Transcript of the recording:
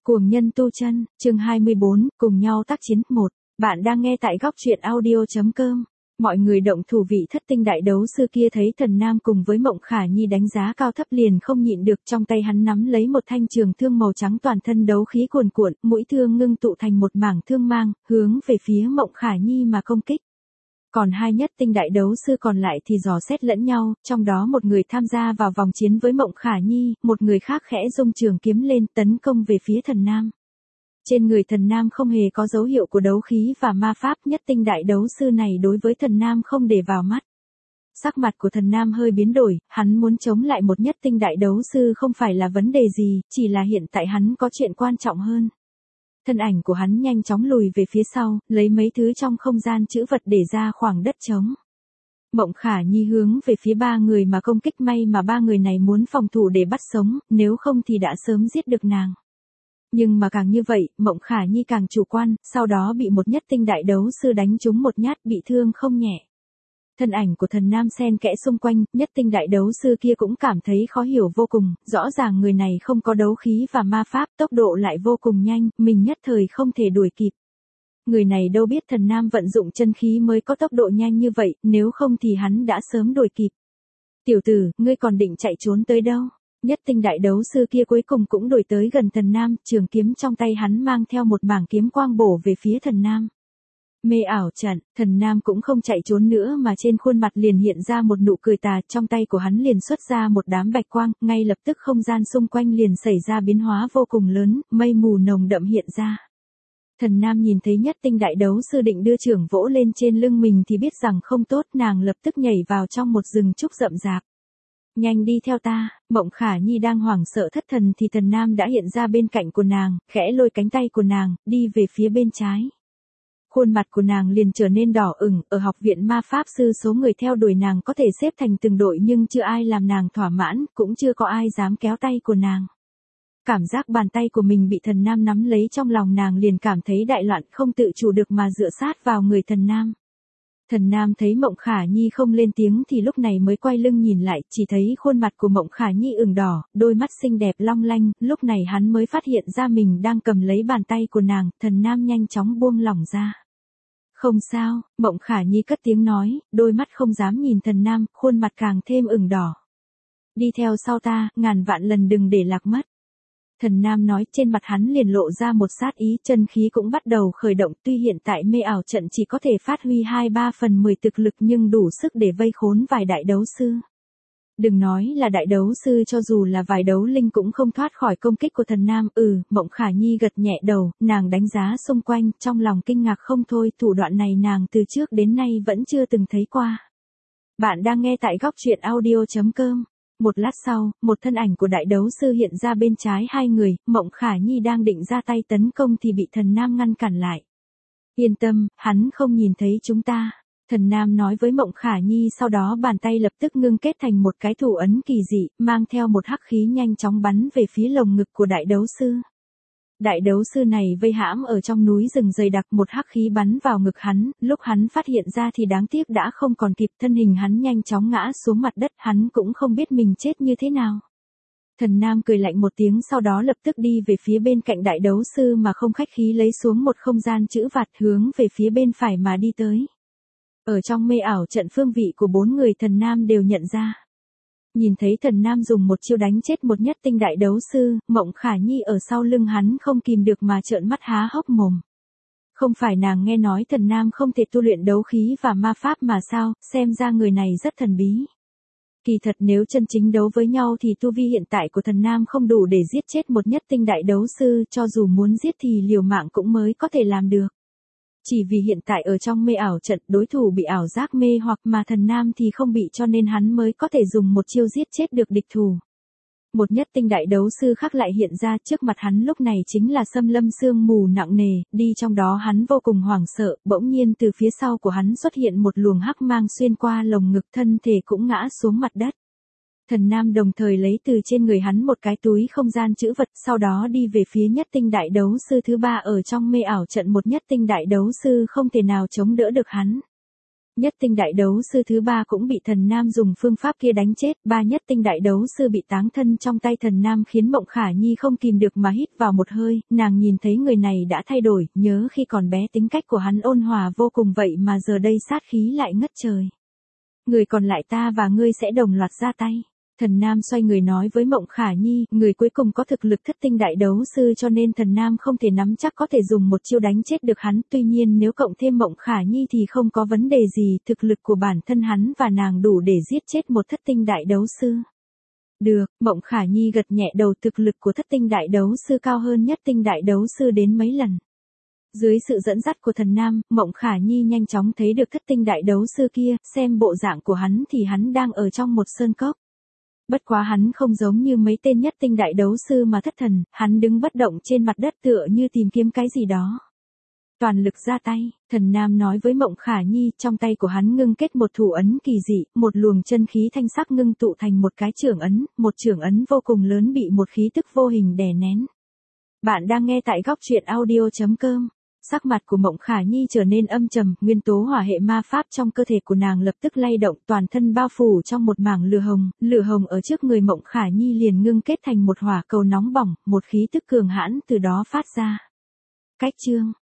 Cuồng nhân tu chân, chương 24, cùng nhau tác chiến 1. Bạn đang nghe tại góc truyện audio.com. Mọi người động thủ vị thất tinh đại đấu sư kia thấy Thần Nam cùng với Mộng Khả Nhi đánh giá cao thấp liền không nhịn được, trong tay hắn nắm lấy một thanh trường thương màu trắng, toàn thân đấu khí cuồn cuộn, mũi thương ngưng tụ thành một mảng thương mang, hướng về phía Mộng Khả Nhi mà công kích. Còn hai nhất tinh đại đấu sư còn lại thì dò xét lẫn nhau, trong đó một người tham gia vào vòng chiến với Mộng Khả Nhi, một người khác khẽ rung trường kiếm lên tấn công về phía Thần Nam. Trên người Thần Nam không hề có dấu hiệu của đấu khí và ma pháp, nhất tinh đại đấu sư này đối với Thần Nam không để vào mắt. Sắc mặt của Thần Nam hơi biến đổi, hắn muốn chống lại một nhất tinh đại đấu sư không phải là vấn đề gì, chỉ là hiện tại hắn có chuyện quan trọng hơn. Thân ảnh của hắn nhanh chóng lùi về phía sau, lấy mấy thứ trong không gian trữ vật để ra khoảng đất trống. Mộng Khả Nhi hướng về phía ba người mà công kích, may mà ba người này muốn phòng thủ để bắt sống, nếu không thì đã sớm giết được nàng. Nhưng mà càng như vậy, Mộng Khả Nhi càng chủ quan, sau đó bị một nhất tinh đại đấu sư đánh trúng một nhát, bị thương không nhẹ. Thân ảnh của Thần Nam xen kẽ xung quanh, nhất tinh đại đấu sư kia cũng cảm thấy khó hiểu vô cùng, rõ ràng người này không có đấu khí và ma pháp, tốc độ lại vô cùng nhanh, mình nhất thời không thể đuổi kịp. Người này đâu biết Thần Nam vận dụng chân khí mới có tốc độ nhanh như vậy, nếu không thì hắn đã sớm đuổi kịp. Tiểu tử, ngươi còn định chạy trốn tới đâu? Nhất tinh đại đấu sư kia cuối cùng cũng đuổi tới gần Thần Nam, trường kiếm trong tay hắn mang theo một mảng kiếm quang bổ về phía Thần Nam. Mê ảo trận, Thần Nam cũng không chạy trốn nữa mà trên khuôn mặt liền hiện ra một nụ cười tà, trong tay của hắn liền xuất ra một đám bạch quang, ngay lập tức không gian xung quanh liền xảy ra biến hóa vô cùng lớn, mây mù nồng đậm hiện ra. Thần Nam nhìn thấy nhất tinh đại đấu sư định đưa trưởng vỗ lên trên lưng mình thì biết rằng không tốt, nàng lập tức nhảy vào trong một rừng trúc rậm rạp. Nhanh đi theo ta. Mộng Khả Nhi đang hoảng sợ thất thần thì Thần Nam đã hiện ra bên cạnh của nàng, khẽ lôi cánh tay của nàng, đi về phía bên trái. Khuôn mặt của nàng liền trở nên đỏ ửng, ở học viện ma pháp sư số người theo đuổi nàng có thể xếp thành từng đội nhưng chưa ai làm nàng thỏa mãn, cũng chưa có ai dám kéo tay của nàng. Cảm giác bàn tay của mình bị Thần Nam nắm lấy trong lòng nàng liền cảm thấy đại loạn, không tự chủ được mà dựa sát vào người Thần Nam. Thần Nam thấy Mộng Khả Nhi không lên tiếng thì lúc này mới quay lưng nhìn lại, chỉ thấy khuôn mặt của Mộng Khả Nhi ửng đỏ, đôi mắt xinh đẹp long lanh, lúc này hắn mới phát hiện ra mình đang cầm lấy bàn tay của nàng, Thần Nam nhanh chóng buông lỏng ra. Không sao, Mộng Khả Nhi cất tiếng nói, đôi mắt không dám nhìn Thần Nam, khuôn mặt càng thêm ửng đỏ. Đi theo sau ta, ngàn vạn lần đừng để lạc mất. Thần Nam nói, trên mặt hắn liền lộ ra một sát ý, chân khí cũng bắt đầu khởi động, tuy hiện tại mê ảo trận chỉ có thể phát huy 2/3/10 thực lực nhưng đủ sức để vây khốn vài đại đấu sư. Đừng nói là đại đấu sư, cho dù là vài đấu linh cũng không thoát khỏi công kích của Thần Nam. Mộng Khả Nhi gật nhẹ đầu, nàng đánh giá xung quanh, trong lòng kinh ngạc không thôi, thủ đoạn này nàng từ trước đến nay vẫn chưa từng thấy qua. Bạn đang nghe tại góc truyện audio.com. Một lát sau, một thân ảnh của đại đấu sư hiện ra bên trái hai người, Mộng Khả Nhi đang định ra tay tấn công thì bị Thần Nam ngăn cản lại. Yên tâm, hắn không nhìn thấy chúng ta. Thần Nam nói với Mộng Khả Nhi, sau đó bàn tay lập tức ngưng kết thành một cái thủ ấn kỳ dị, mang theo một hắc khí nhanh chóng bắn về phía lồng ngực của đại đấu sư. Đại đấu sư này vây hãm ở trong núi rừng dày đặc, một hắc khí bắn vào ngực hắn, lúc hắn phát hiện ra thì đáng tiếc đã không còn kịp, thân hình hắn nhanh chóng ngã xuống mặt đất, hắn cũng không biết mình chết như thế nào. Thần Nam cười lạnh một tiếng, sau đó lập tức đi về phía bên cạnh đại đấu sư mà không khách khí lấy xuống một không gian trữ vật hướng về phía bên phải mà đi tới. Ở trong mê ảo trận phương vị của bốn người Thần Nam đều nhận ra. Nhìn thấy Thần Nam dùng một chiêu đánh chết một nhất tinh đại đấu sư, Mộng Khả Nhi ở sau lưng hắn không kìm được mà trợn mắt há hốc mồm. Không phải nàng nghe nói Thần Nam không thể tu luyện đấu khí và ma pháp mà sao, xem ra người này rất thần bí. Kỳ thật nếu chân chính đấu với nhau thì tu vi hiện tại của Thần Nam không đủ để giết chết một nhất tinh đại đấu sư, cho dù muốn giết thì liều mạng cũng mới có thể làm được. Chỉ vì hiện tại ở trong mê ảo trận, đối thủ bị ảo giác mê hoặc mà Thần Nam thì không bị, cho nên hắn mới có thể dùng một chiêu giết chết được địch thủ. Một nhất tinh đại đấu sư khác lại hiện ra trước mặt hắn, lúc này chính là xâm lâm sương mù nặng nề, đi trong đó hắn vô cùng hoảng sợ, bỗng nhiên từ phía sau của hắn xuất hiện một luồng hắc mang xuyên qua lồng ngực, thân thể cũng ngã xuống mặt đất. Thần Nam đồng thời lấy từ trên người hắn một cái túi không gian trữ vật, sau đó đi về phía nhất tinh đại đấu sư thứ ba ở trong mê ảo trận, một nhất tinh đại đấu sư không thể nào chống đỡ được hắn. Nhất tinh đại đấu sư thứ 3 cũng bị thần nam dùng phương pháp kia đánh chết, 3 nhất tinh đại đấu sư bị táng thân trong tay thần nam khiến Mộng Khả Nhi không kìm được mà hít vào một hơi, nàng nhìn thấy người này đã thay đổi, nhớ khi còn bé tính cách của hắn ôn hòa vô cùng vậy mà giờ đây sát khí lại ngất trời. Người còn lại ta và ngươi sẽ đồng loạt ra tay. Thần Nam xoay người nói với Mộng Khả Nhi, người cuối cùng có thực lực thất tinh đại đấu sư cho nên thần Nam không thể nắm chắc có thể dùng một chiêu đánh chết được hắn, tuy nhiên nếu cộng thêm Mộng Khả Nhi thì không có vấn đề gì, thực lực của bản thân hắn và nàng đủ để giết chết một thất tinh đại đấu sư. Được, Mộng Khả Nhi gật nhẹ đầu, thực lực của thất tinh đại đấu sư cao hơn nhất tinh đại đấu sư đến mấy lần. Dưới sự dẫn dắt của thần Nam, Mộng Khả Nhi nhanh chóng thấy được thất tinh đại đấu sư kia, xem bộ dạng của hắn thì hắn đang ở trong một sơn cốc. Bất quá hắn không giống như mấy tên nhất tinh đại đấu sư mà thất thần, hắn đứng bất động trên mặt đất tựa như tìm kiếm cái gì đó. Toàn lực ra tay, thần Nam nói với Mộng Khả Nhi, trong tay của hắn ngưng kết một thủ ấn kỳ dị, một luồng chân khí thanh sắc ngưng tụ thành một cái chưởng ấn, một chưởng ấn vô cùng lớn bị một khí tức vô hình đè nén. Bạn đang nghe tại góc truyện audio.com. Sắc mặt của Mộng Khả Nhi trở nên âm trầm, nguyên tố hỏa hệ ma pháp trong cơ thể của nàng lập tức lay động, toàn thân bao phủ trong một mảng lửa hồng ở trước người Mộng Khả Nhi liền ngưng kết thành một hỏa cầu nóng bỏng, một khí tức cường hãn từ đó phát ra. Cách chương